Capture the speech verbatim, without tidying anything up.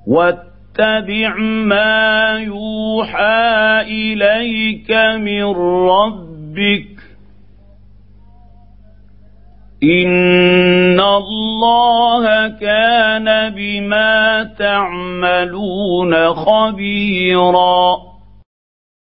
واتبع ما يوحى إليك من ربك إن الله كان بما تعملون خبيرا.